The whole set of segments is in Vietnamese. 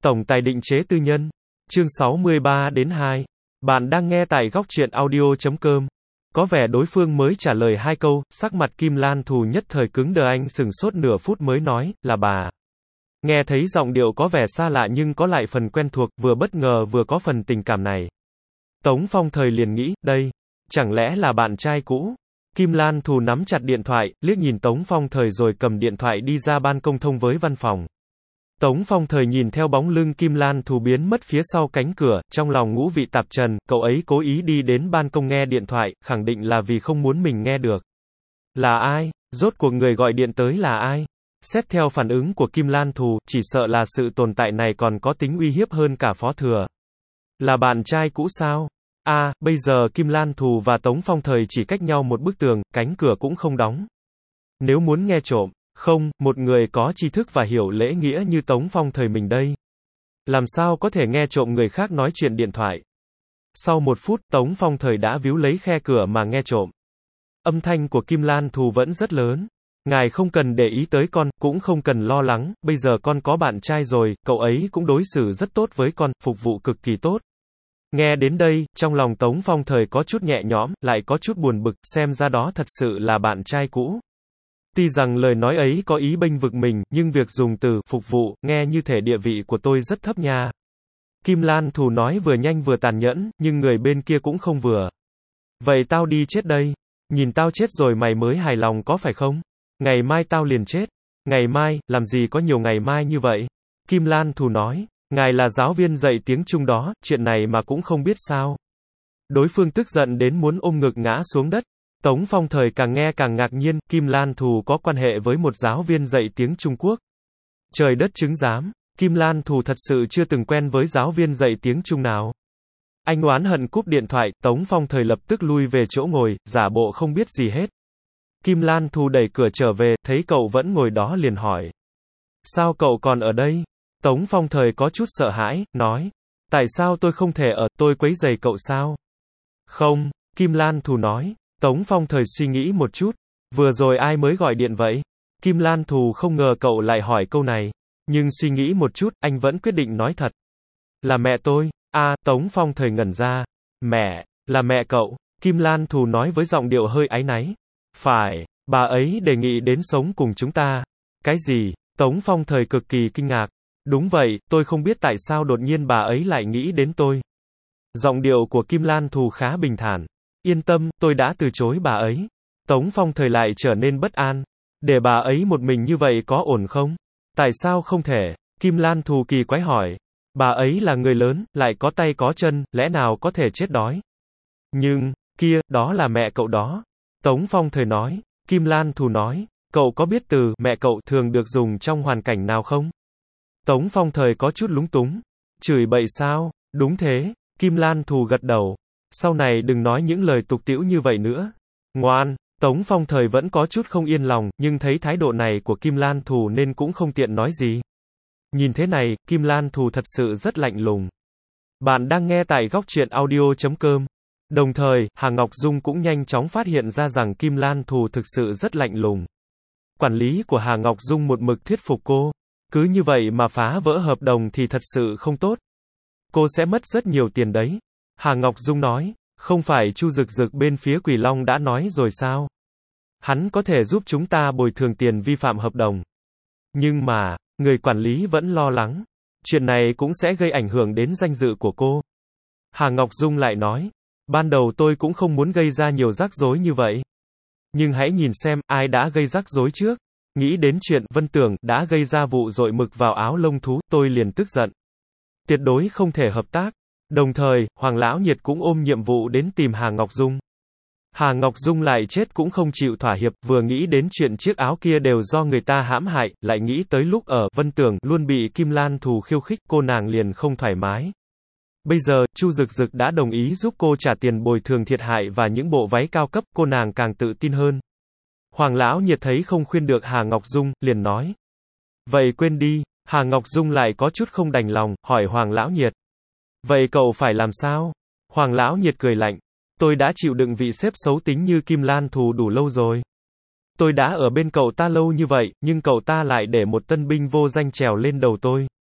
Tổng tài định chế tư nhân. Chương 63 đến 2. Bạn đang nghe tại góc truyện audio.com. Có vẻ đối phương mới trả lời 2 câu, sắc mặt Kim Lan Thù nhất thời cứng đờ, anh sừng sốt nửa phút mới nói, là bà. Nghe thấy giọng điệu có vẻ xa lạ nhưng có lại phần quen thuộc, vừa bất ngờ vừa có phần tình cảm này. Tống Phong Thời liền nghĩ, đây, chẳng lẽ là bạn trai cũ? Kim Lan Thù nắm chặt điện thoại, liếc nhìn Tống Phong Thời rồi cầm điện thoại đi ra ban công thông với văn phòng. Tống Phong Thời nhìn theo bóng lưng Kim Lan Thù biến mất phía sau cánh cửa, trong lòng ngũ vị tạp trần, cậu ấy cố ý đi đến ban công nghe điện thoại, khẳng định là vì không muốn mình nghe được. Là ai? Rốt cuộc người gọi điện tới là ai? Xét theo phản ứng của Kim Lan Thù, chỉ sợ là sự tồn tại này còn có tính uy hiếp hơn cả Phó Thừa. Là bạn trai cũ sao? Bây giờ Kim Lan Thù và Tống Phong Thời chỉ cách nhau một bức tường, cánh cửa cũng không đóng. Nếu muốn nghe trộm, không, một người có tri thức và hiểu lễ nghĩa như Tống Phong Thời mình đây. Làm sao có thể nghe trộm người khác nói chuyện điện thoại? Sau 1 phút, Tống Phong Thời đã víu lấy khe cửa mà nghe trộm. Âm thanh của Kim Lan Thù vẫn rất lớn. Ngài không cần để ý tới con, cũng không cần lo lắng, bây giờ con có bạn trai rồi, cậu ấy cũng đối xử rất tốt với con, phục vụ cực kỳ tốt. Nghe đến đây, trong lòng Tống Phong Thời có chút nhẹ nhõm, lại có chút buồn bực, xem ra đó thật sự là bạn trai cũ. Tuy rằng lời nói ấy có ý bênh vực mình, nhưng việc dùng từ phục vụ, nghe như thể địa vị của tôi rất thấp nha. Kim Lan Thù nói vừa nhanh vừa tàn nhẫn, nhưng người bên kia cũng không vừa. Vậy tao đi chết đây. Nhìn tao chết rồi mày mới hài lòng có phải không? Ngày mai tao liền chết. Ngày mai, làm gì có nhiều ngày mai như vậy? Kim Lan Thù nói, ngài là giáo viên dạy tiếng Trung đó, chuyện này mà cũng không biết sao. Đối phương tức giận đến muốn ôm ngực ngã xuống đất. Tống Phong Thời càng nghe càng ngạc nhiên, Kim Lan Thù có quan hệ với một giáo viên dạy tiếng Trung Quốc. Trời đất chứng giám, Kim Lan Thù thật sự chưa từng quen với giáo viên dạy tiếng Trung nào. Anh oán hận cúp điện thoại, Tống Phong Thời lập tức lui về chỗ ngồi, giả bộ không biết gì hết. Kim Lan Thù đẩy cửa trở về, thấy cậu vẫn ngồi đó liền hỏi. Sao cậu còn ở đây? Tống Phong Thời có chút sợ hãi, nói. Tại sao tôi không thể ở, tôi quấy rầy cậu sao? Không, Kim Lan Thù nói. Tống Phong Thời suy nghĩ một chút. Vừa rồi ai mới gọi điện vậy? Kim Lan Thù không ngờ cậu lại hỏi câu này. Nhưng suy nghĩ một chút, anh vẫn quyết định nói thật. Là mẹ tôi. Tống Phong Thời ngẩn ra. Mẹ, là mẹ cậu. Kim Lan Thù nói với giọng điệu hơi áy náy. Phải, bà ấy đề nghị đến sống cùng chúng ta. Cái gì? Tống Phong Thời cực kỳ kinh ngạc. Đúng vậy, tôi không biết tại sao đột nhiên bà ấy lại nghĩ đến tôi. Giọng điệu của Kim Lan Thù khá bình thản. Yên tâm, tôi đã từ chối bà ấy. Tống Phong Thời lại trở nên bất an. Để bà ấy một mình như vậy có ổn không? Tại sao không thể? Kim Lan Thù kỳ quái hỏi. Bà ấy là người lớn, lại có tay có chân, lẽ nào có thể chết đói? Nhưng, kia, đó là mẹ cậu đó. Tống Phong Thời nói. Kim Lan Thù nói. Cậu có biết từ mẹ cậu thường được dùng trong hoàn cảnh nào không? Tống Phong Thời có chút lúng túng. Chửi bậy sao? Đúng thế. Kim Lan Thù gật đầu. Sau này đừng nói những lời tục tĩu như vậy nữa. Ngoan. Tống Phong Thời vẫn có chút không yên lòng, nhưng thấy thái độ này của Kim Lan Thù nên cũng không tiện nói gì. Nhìn thế này, Kim Lan Thù thật sự rất lạnh lùng. Bạn đang nghe tại góc truyện audio.com. Đồng thời, Hà Ngọc Dung cũng nhanh chóng phát hiện ra rằng Kim Lan Thù thực sự rất lạnh lùng. Quản lý của Hà Ngọc Dung một mực thuyết phục cô. Cứ như vậy mà phá vỡ hợp đồng thì thật sự không tốt. Cô sẽ mất rất nhiều tiền đấy. Hà Ngọc Dung nói, không phải Chu Dực Dực bên phía Quỷ Long đã nói rồi sao? Hắn có thể giúp chúng ta bồi thường tiền vi phạm hợp đồng. Nhưng mà, người quản lý vẫn lo lắng. Chuyện này cũng sẽ gây ảnh hưởng đến danh dự của cô. Hà Ngọc Dung lại nói, ban đầu tôi cũng không muốn gây ra nhiều rắc rối như vậy. Nhưng hãy nhìn xem, ai đã gây rắc rối trước. Nghĩ đến chuyện Vân Tưởng đã gây ra vụ dội mực vào áo lông thú, tôi liền tức giận. Tuyệt đối không thể hợp tác. Đồng thời, Hoàng Lão Nhiệt cũng ôm nhiệm vụ đến tìm Hà Ngọc Dung. Hà Ngọc Dung lại chết cũng không chịu thỏa hiệp, vừa nghĩ đến chuyện chiếc áo kia đều do người ta hãm hại, lại nghĩ tới lúc ở Vân Tưởng luôn bị Kim Lan Thù khiêu khích, cô nàng liền không thoải mái. Bây giờ, Chu Dực Dực đã đồng ý giúp cô trả tiền bồi thường thiệt hại và những bộ váy cao cấp, cô nàng càng tự tin hơn. Hoàng Lão Nhiệt thấy không khuyên được Hà Ngọc Dung, liền nói. Vậy quên đi. Hà Ngọc Dung lại có chút không đành lòng, hỏi Hoàng Lão Nhiệt. Vậy cậu phải làm sao? Hoàng Lão Nhiệt cười lạnh. Tôi đã chịu đựng vị sếp xấu tính như Kim Lan Thù đủ lâu rồi. Tôi đã ở bên cậu ta lâu như vậy, nhưng cậu ta lại để một tân binh vô danh trèo lên đầu tôi.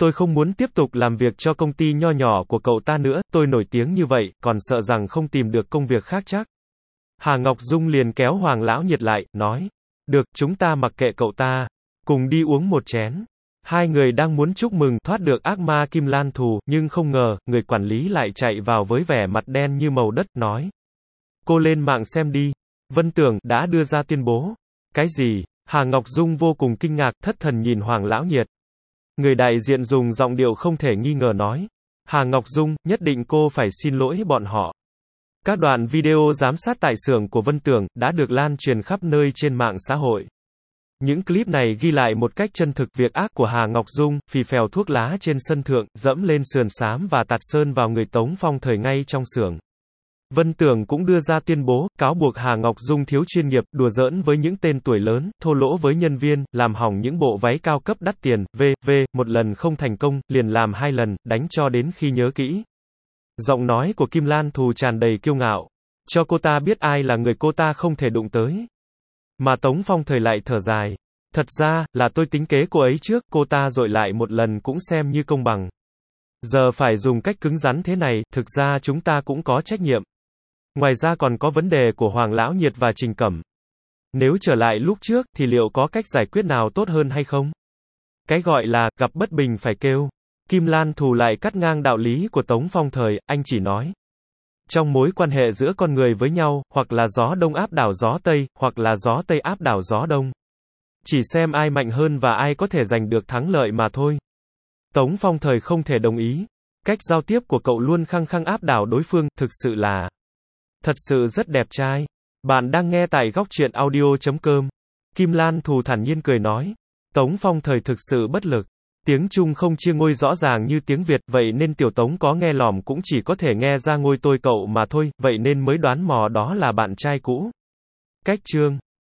Tôi không muốn tiếp tục làm việc cho công ty nho nhỏ của cậu ta nữa, tôi nổi tiếng như vậy, còn sợ rằng không tìm được công việc khác chắc. Hà Ngọc Dung liền kéo Hoàng Lão Nhiệt lại, nói. Được, chúng ta mặc kệ cậu ta. Cùng đi uống một chén. Hai người đang muốn chúc mừng thoát được ác ma Kim Lan Thù, nhưng không ngờ, người quản lý lại chạy vào với vẻ mặt đen như màu đất, nói. Cô lên mạng xem đi. Vân Tường đã đưa ra tuyên bố. Cái gì? Hà Ngọc Dung vô cùng kinh ngạc, thất thần nhìn Hoàng Lão Nhiệt. Người đại diện dùng giọng điệu không thể nghi ngờ nói. Hà Ngọc Dung, nhất định cô phải xin lỗi bọn họ. Các đoạn video giám sát tại xưởng của Vân Tường đã được lan truyền khắp nơi trên mạng xã hội. Những clip này ghi lại một cách chân thực việc ác của Hà Ngọc Dung, phì phèo thuốc lá trên sân thượng, dẫm lên sườn xám và tạt sơn vào người Tống Phong Thời ngay trong xưởng. Vân Tường cũng đưa ra tuyên bố, cáo buộc Hà Ngọc Dung thiếu chuyên nghiệp, đùa giỡn với những tên tuổi lớn, thô lỗ với nhân viên, làm hỏng những bộ váy cao cấp đắt tiền, một lần không thành công, liền làm 2 lần, đánh cho đến khi nhớ kỹ. Giọng nói của Kim Lan Thù tràn đầy kiêu ngạo. Cho cô ta biết ai là người cô ta không thể đụng tới. Mà Tống Phong Thời lại thở dài. Thật ra, là tôi tính kế cô ấy trước, cô ta dội lại một lần cũng xem như công bằng. Giờ phải dùng cách cứng rắn thế này, thực ra chúng ta cũng có trách nhiệm. Ngoài ra còn có vấn đề của Hoàng Lão Nhiệt và Trình Cẩm. Nếu trở lại lúc trước, thì liệu có cách giải quyết nào tốt hơn hay không? Cái gọi là, gặp bất bình phải kêu. Kim Lan Thù lại cắt ngang đạo lý của Tống Phong Thời, anh chỉ nói. Trong mối quan hệ giữa con người với nhau, hoặc là gió đông áp đảo gió tây, hoặc là gió tây áp đảo gió đông. Chỉ xem ai mạnh hơn và ai có thể giành được thắng lợi mà thôi. Tống Phong Thời không thể đồng ý. Cách giao tiếp của cậu luôn khăng khăng áp đảo đối phương, thực sự là thật sự rất đẹp trai. Bạn đang nghe tại góc truyện audio.com. Kim Lan Thù thản nhiên cười nói. Tống Phong Thời thực sự bất lực. Tiếng Trung không chia ngôi rõ ràng như tiếng Việt, vậy nên tiểu Tống có nghe lỏm cũng chỉ có thể nghe ra ngôi tôi cậu mà thôi, vậy nên mới đoán mò đó là bạn trai cũ. Cách chương